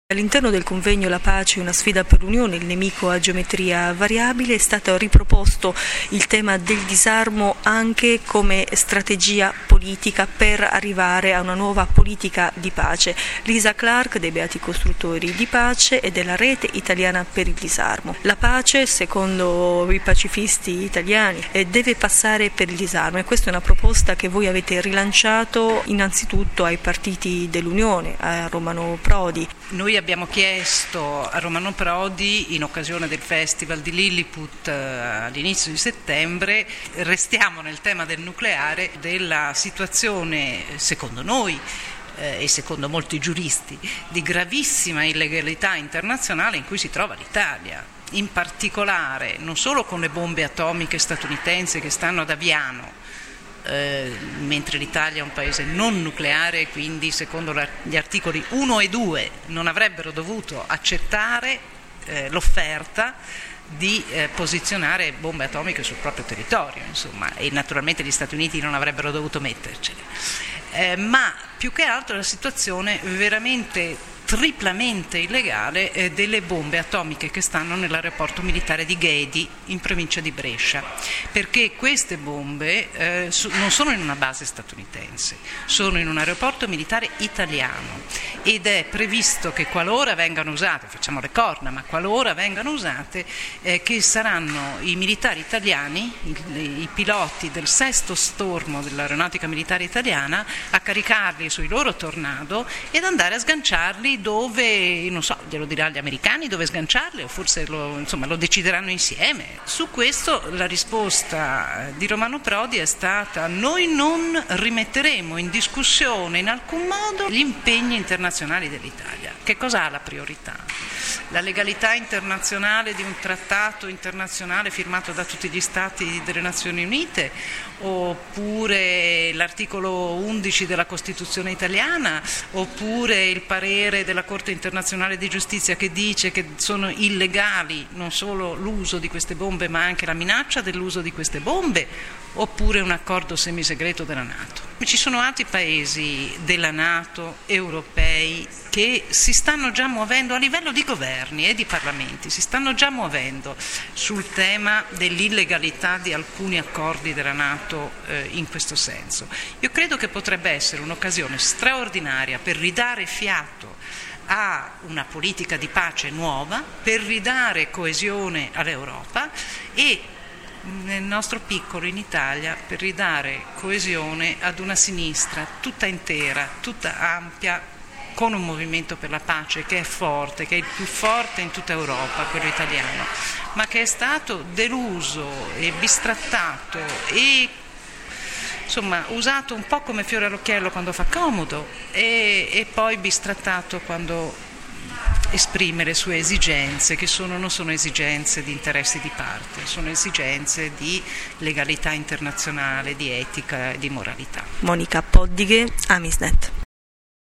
All'interno del convegno La pace, una sfida per l'Unione, il nemico a geometria variabile, è stato riproposto il tema del disarmo anche come strategia politica per arrivare a una nuova politica di pace. Lisa Clark, dei Beati Costruttori di Pace e della Rete Italiana per il Disarmo. La pace, secondo i pacifisti italiani, deve passare per il disarmo, e questa è una proposta che voi avete rilanciato innanzitutto ai partiti dell'Unione, a Romano Prodi. Noi abbiamo chiesto a Romano Prodi, in occasione del Festival di Lilliput all'inizio di settembre, restiamo nel tema del nucleare, della situazione, secondo noi e secondo molti giuristi, di gravissima illegalità internazionale in cui si trova l'Italia. In particolare non solo con le bombe atomiche statunitensi che stanno ad Aviano, mentre l'Italia è un paese non nucleare, quindi secondo gli articoli 1 e 2 non avrebbero dovuto accettare l'offerta di posizionare bombe atomiche sul proprio territorio, insomma, e naturalmente gli Stati Uniti non avrebbero dovuto mettercele. Ma più che altro la situazione veramente triplamente illegale delle bombe atomiche che stanno nell'aeroporto militare di Ghedi in provincia di Brescia, perché queste bombe non sono in una base statunitense, sono in un aeroporto militare italiano, ed è previsto che qualora vengano usate, facciamo le corna, ma qualora vengano usate, che saranno i militari italiani, i piloti del 6° stormo dell'aeronautica militare italiana, a caricarli sui loro Tornado ed andare a sganciarli dove, non so, glielo dirà agli americani dove sganciarli, o forse lo decideranno insieme. Su questo la risposta di Romano Prodi è stata: noi non rimetteremo in discussione in alcun modo gli impegni internazionali dell'Italia. Che cosa ha la priorità? La legalità internazionale di un trattato internazionale firmato da tutti gli Stati delle Nazioni Unite, oppure l'articolo 11 della Costituzione italiana, oppure il parere della Corte internazionale di giustizia che dice che sono illegali non solo l'uso di queste bombe ma anche la minaccia dell'uso di queste bombe, oppure un accordo semisegreto della NATO. Ci sono altri paesi della NATO, europei, che si stanno già muovendo a livello di governi e di parlamenti, si stanno già muovendo sul tema dell'illegalità di alcuni accordi della NATO in questo senso. Io credo che potrebbe essere un'occasione straordinaria per ridare fiato a una politica di pace nuova, per ridare coesione all'Europa e nel nostro piccolo in Italia per ridare coesione ad una sinistra tutta intera, tutta ampia, con un movimento per la pace che è forte, che è il più forte in tutta Europa, quello italiano, ma che è stato deluso e bistrattato e insomma usato un po' come fiore all'occhiello quando fa comodo e poi bistrattato quando esprime le sue esigenze, che non sono esigenze di interessi di parte, sono esigenze di legalità internazionale, di etica e di moralità. Monica Poddighe, Amisnet.